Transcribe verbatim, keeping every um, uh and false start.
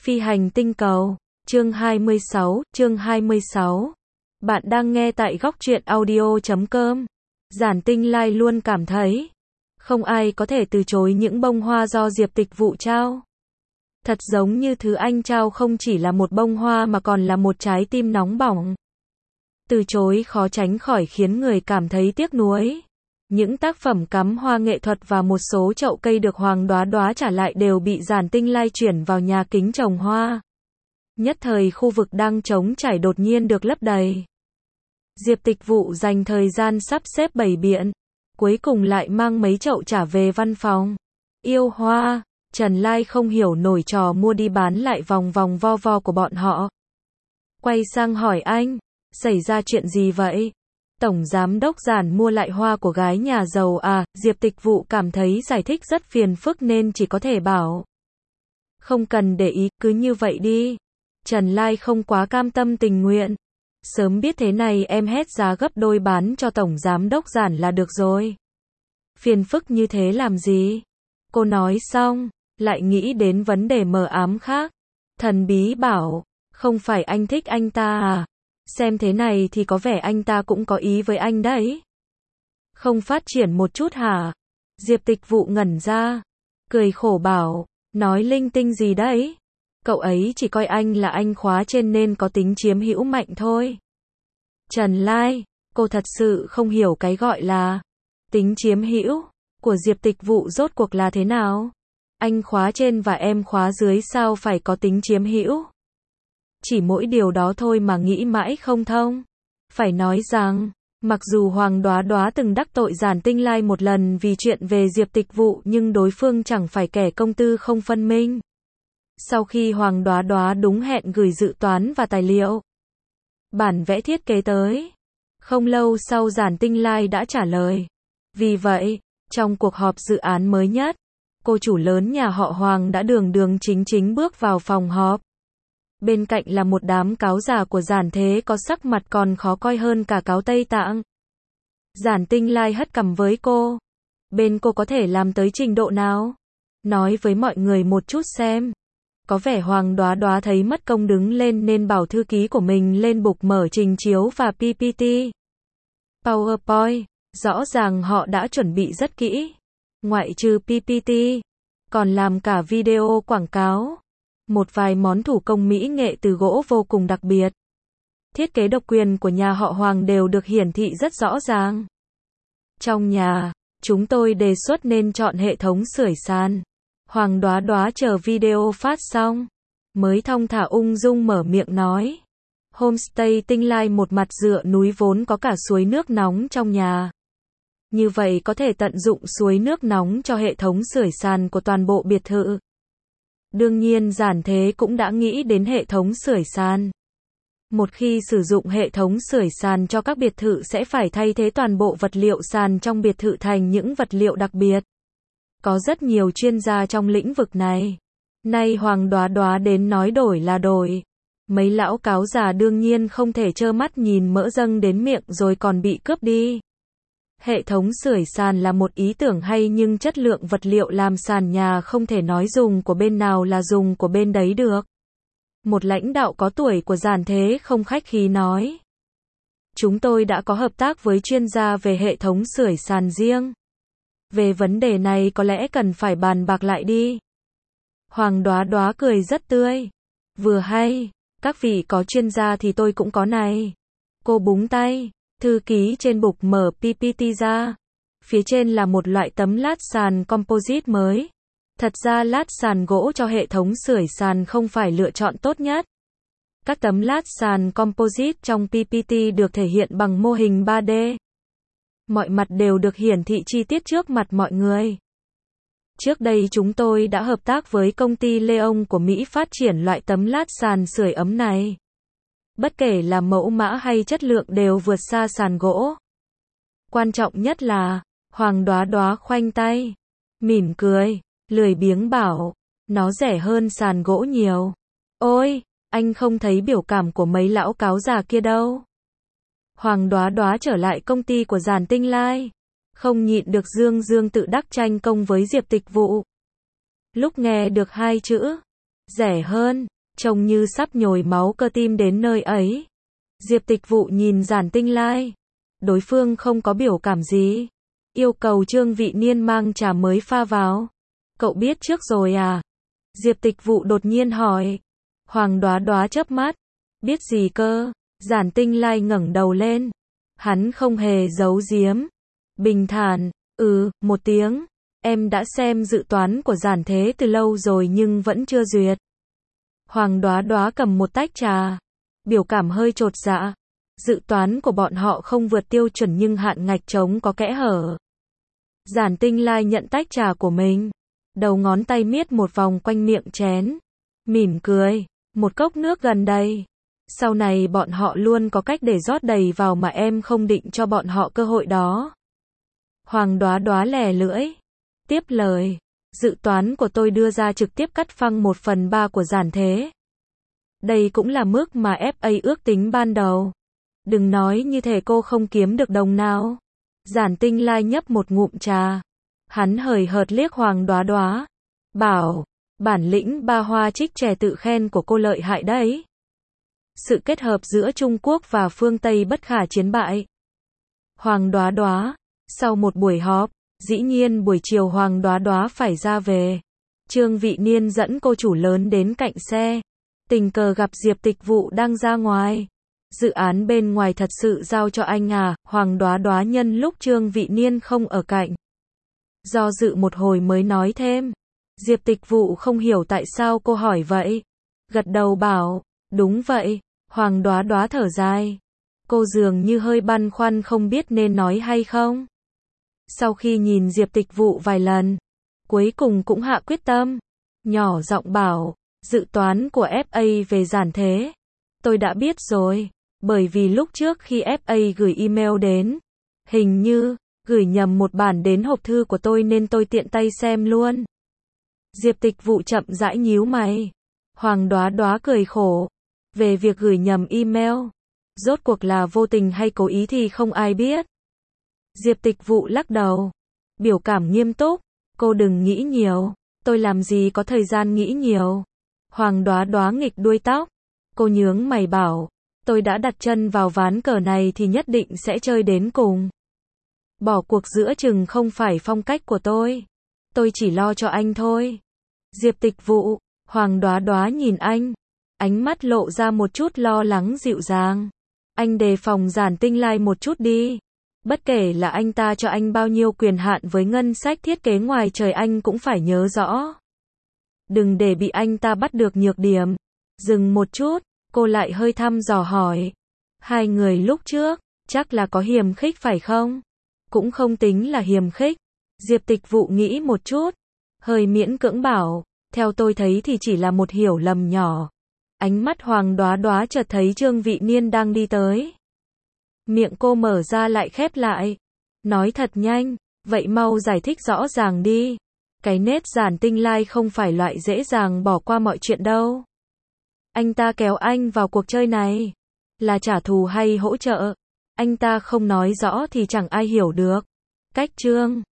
Phi hành tinh cầu, chương hai mươi sáu, chương hai mươi sáu. Bạn đang nghe tại góc truyện audio chấm com. Giản Tinh Lai luôn cảm thấy, không ai có thể từ chối những bông hoa do Diệp Tịch Vụ trao. Thật giống như thứ anh trao không chỉ là một bông hoa mà còn là một trái tim nóng bỏng. Từ chối khó tránh khỏi khiến người cảm thấy tiếc nuối. Những tác phẩm cắm hoa nghệ thuật và một số chậu cây được Hoàng Đóa Đóa trả lại đều bị Giản Tinh Lai chuyển vào nhà kính trồng hoa. Nhất thời khu vực đang trống trải đột nhiên được lấp đầy. Diệp Tịch Vụ dành thời gian sắp xếp bày biện, cuối cùng lại mang mấy chậu trả về văn phòng. Yêu hoa, Trần Lai không hiểu nổi trò mua đi bán lại vòng vòng vo vo của bọn họ. Quay sang hỏi anh, xảy ra chuyện gì vậy? Tổng giám đốc Giản mua lại hoa của gái nhà giàu à? Diệp Tịch Vụ cảm thấy giải thích rất phiền phức nên chỉ có thể bảo, không cần để ý, cứ như vậy đi. Trần Lai không quá cam tâm tình nguyện. Sớm biết thế này em hét giá gấp đôi bán cho tổng giám đốc Giản là được rồi. Phiền phức như thế làm gì? Cô nói xong, lại nghĩ đến vấn đề mờ ám khác. Thần bí bảo, không phải anh thích anh ta à? Xem thế này thì có vẻ anh ta cũng có ý với anh đấy. Không phát triển một chút hả? Diệp Tịch Vụ ngẩn ra, cười khổ bảo, nói linh tinh gì đấy? Cậu ấy chỉ coi anh là anh khóa trên nên có tính chiếm hữu mạnh thôi. Trần Lai, cô thật sự không hiểu cái gọi là tính chiếm hữu của Diệp Tịch Vụ rốt cuộc là thế nào? Anh khóa trên và em khóa dưới sao phải có tính chiếm hữu? Chỉ mỗi điều đó thôi mà nghĩ mãi không thông. Phải nói rằng, mặc dù Hoàng Đóa Đóa từng đắc tội Giản Tinh Lai một lần vì chuyện về Diệp Tịch Vụ nhưng đối phương chẳng phải kẻ công tư không phân minh. Sau khi Hoàng Đóa Đóa đúng hẹn gửi dự toán và tài liệu, bản vẽ thiết kế tới, không lâu sau Giản Tinh Lai đã trả lời. Vì vậy, trong cuộc họp dự án mới nhất, cô chủ lớn nhà họ Hoàng đã đường đường chính chính bước vào phòng họp. Bên cạnh là một đám cáo già của Giản Thế có sắc mặt còn khó coi hơn cả cáo Tây Tạng. Giản Tinh Lai hất cằm với cô. Bên cô có thể làm tới trình độ nào? Nói với mọi người một chút xem. Có vẻ Hoàng Đóa Đóa thấy mất công đứng lên nên bảo thư ký của mình lên bục mở trình chiếu và pê pê tê. PowerPoint, rõ ràng họ đã chuẩn bị rất kỹ. Ngoại trừ pê pê tê, còn làm cả video quảng cáo. Một vài món thủ công mỹ nghệ từ gỗ vô cùng đặc biệt. Thiết kế độc quyền của nhà họ Hoàng đều được hiển thị rất rõ ràng. Trong nhà, chúng tôi đề xuất nên chọn hệ thống sưởi sàn. Hoàng Đóa Đóa chờ video phát xong, mới thong thả ung dung mở miệng nói. Homestay Tinh Lai một mặt dựa núi vốn có cả suối nước nóng trong nhà. Như vậy có thể tận dụng suối nước nóng cho hệ thống sưởi sàn của toàn bộ biệt thự. Đương nhiên Giản Thế cũng đã nghĩ đến hệ thống sưởi sàn. Một khi sử dụng hệ thống sưởi sàn cho các biệt thự sẽ phải thay thế toàn bộ vật liệu sàn trong biệt thự thành những vật liệu đặc biệt. Có rất nhiều chuyên gia trong lĩnh vực này. Nay Hoàng Đóa Đóa đến nói đổi là đổi. Mấy lão cáo già đương nhiên không thể trơ mắt nhìn mỡ dâng đến miệng rồi còn bị cướp đi. Hệ thống sưởi sàn là một ý tưởng hay nhưng chất lượng vật liệu làm sàn nhà không thể nói dùng của bên nào là dùng của bên đấy được. Một lãnh đạo có tuổi của Giản Thế không khách khí nói. Chúng tôi đã có hợp tác với chuyên gia về hệ thống sưởi sàn riêng. Về vấn đề này có lẽ cần phải bàn bạc lại đi. Hoàng Đóa Đóa cười rất tươi. Vừa hay, các vị có chuyên gia thì tôi cũng có này. Cô búng tay, thư ký trên bục mở pê pê tê ra. Phía trên là một loại tấm lát sàn composite mới. Thật ra lát sàn gỗ cho hệ thống sưởi sàn không phải lựa chọn tốt nhất. Các tấm lát sàn composite trong pê pê tê được thể hiện bằng mô hình ba D. Mọi mặt đều được hiển thị chi tiết trước mặt mọi người. Trước đây chúng tôi đã hợp tác với công ty Leon của Mỹ phát triển loại tấm lát sàn sưởi ấm này. Bất kể là mẫu mã hay chất lượng đều vượt xa sàn gỗ. Quan trọng nhất là, Hoàng Đóa Đóa khoanh tay, mỉm cười, lười biếng bảo, nó rẻ hơn sàn gỗ nhiều. Ôi, anh không thấy biểu cảm của mấy lão cáo già kia đâu. Hoàng Đóa Đóa trở lại công ty của Giản Tinh Lai. Không nhịn được dương dương tự đắc tranh công với Diệp Tịch Vụ. Lúc nghe được hai chữ rẻ hơn, trông như sắp nhồi máu cơ tim đến nơi ấy. Diệp Tịch Vụ nhìn Giản Tinh Lai. Đối phương không có biểu cảm gì. Yêu cầu Trương Vị Niên mang trà mới pha vào. Cậu biết trước rồi à? Diệp Tịch Vụ đột nhiên hỏi. Hoàng Đoá Đoá chớp mắt. Biết gì cơ? Giản Tinh Lai ngẩng đầu lên. Hắn không hề giấu giếm. Bình thản, ừ, một tiếng. Em đã xem dự toán của Giản Thế từ lâu rồi nhưng vẫn chưa duyệt. Hoàng Đoá Đoá cầm một tách trà. Biểu cảm hơi chột dạ. Dự toán của bọn họ không vượt tiêu chuẩn nhưng hạn ngạch trống có kẽ hở. Giản Tinh Lai nhận tách trà của mình. Đầu ngón tay miết một vòng quanh miệng chén. Mỉm cười. Một cốc nước gần đây. Sau này bọn họ luôn có cách để rót đầy vào mà em không định cho bọn họ cơ hội đó. Hoàng Đoá Đoá lè lưỡi. Tiếp lời. Dự toán của tôi đưa ra trực tiếp cắt phăng một phần ba của Giản Thế. Đây cũng là mức mà ép a ước tính ban đầu. Đừng nói như thể cô không kiếm được đồng nào. Giản Tinh Lai nhấp một ngụm trà. Hắn hời hợt liếc Hoàng Đoá Đoá. Bảo, bản lĩnh ba hoa trích trẻ tự khen của cô lợi hại đấy. Sự kết hợp giữa Trung Quốc và phương Tây bất khả chiến bại. Hoàng Đoá Đoá. Sau một buổi họp, dĩ nhiên buổi chiều Hoàng Đoá Đoá phải ra về. Trương Vị Niên dẫn cô chủ lớn đến cạnh xe. Tình cờ gặp Diệp Tịch Vụ đang ra ngoài. Dự án bên ngoài thật sự giao cho anh à? Hoàng Đoá Đoá nhân lúc Trương Vị Niên không ở cạnh. Do dự một hồi mới nói thêm. Diệp Tịch Vụ không hiểu tại sao cô hỏi vậy. Gật đầu bảo, đúng vậy. Hoàng Đoá Đoá thở dài. Cô dường như hơi băn khoăn không biết nên nói hay không. Sau khi nhìn Diệp Tịch Vụ vài lần, cuối cùng cũng hạ quyết tâm. Nhỏ giọng bảo, dự toán của ép a về Giản Thế. Tôi đã biết rồi, bởi vì lúc trước khi ép a gửi email đến, hình như, gửi nhầm một bản đến hộp thư của tôi nên tôi tiện tay xem luôn. Diệp Tịch Vụ chậm rãi nhíu mày. Hoàng Đoá Đoá cười khổ. Về việc gửi nhầm email, rốt cuộc là vô tình hay cố ý thì không ai biết. Diệp Tịch Vụ lắc đầu. Biểu cảm nghiêm túc. Cô đừng nghĩ nhiều. Tôi làm gì có thời gian nghĩ nhiều. Hoàng Đoá Đoá nghịch đuôi tóc. Cô nhướng mày bảo. Tôi đã đặt chân vào ván cờ này thì nhất định sẽ chơi đến cùng. Bỏ cuộc giữa chừng không phải phong cách của tôi. Tôi chỉ lo cho anh thôi. Diệp Tịch Vụ. Hoàng Đoá Đoá nhìn anh. Ánh mắt lộ ra một chút lo lắng dịu dàng. Anh đề phòng Giản Tinh Lai một chút đi. Bất kể là anh ta cho anh bao nhiêu quyền hạn với ngân sách thiết kế ngoài trời anh cũng phải nhớ rõ. Đừng để bị anh ta bắt được nhược điểm. Dừng một chút, cô lại hơi thăm dò hỏi. Hai người lúc trước, chắc là có hiềm khích phải không? Cũng không tính là hiềm khích. Diệp Tịch Vụ nghĩ một chút. Hơi miễn cưỡng bảo, theo tôi thấy thì chỉ là một hiểu lầm nhỏ. Ánh mắt Hoàng Đoá Đoá chợt thấy Trương Vị Niên đang đi tới. Miệng cô mở ra lại khép lại. Nói thật nhanh, vậy mau giải thích rõ ràng đi. Cái nết Giản Tinh Lai không phải loại dễ dàng bỏ qua mọi chuyện đâu. Anh ta kéo anh vào cuộc chơi này. Là trả thù hay hỗ trợ? Anh ta không nói rõ thì chẳng ai hiểu được. Cách Trương